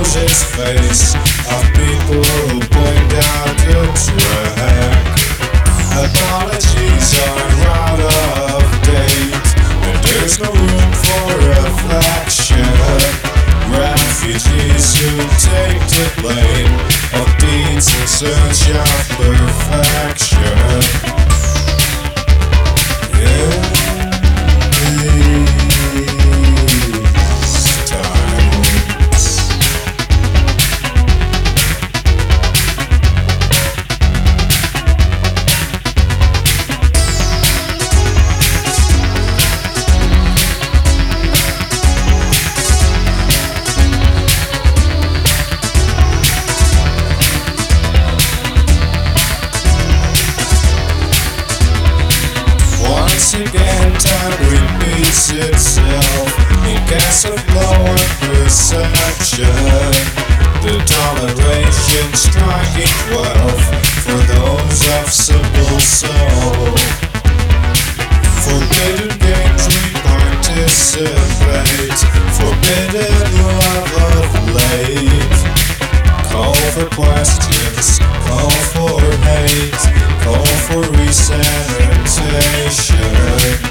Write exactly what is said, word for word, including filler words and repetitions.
its face of people who point out the track. Apologies are out of date, and there's no room for reflection. Refugees who take the blame of deeds in search of perfection. Yeah. Once again, time repeats itself in case of lower perception. The toleration striking twelve for those of simple soul. Forbidden games we participate, forbidden love of late. Call for questions, call for hate, call for resanitation.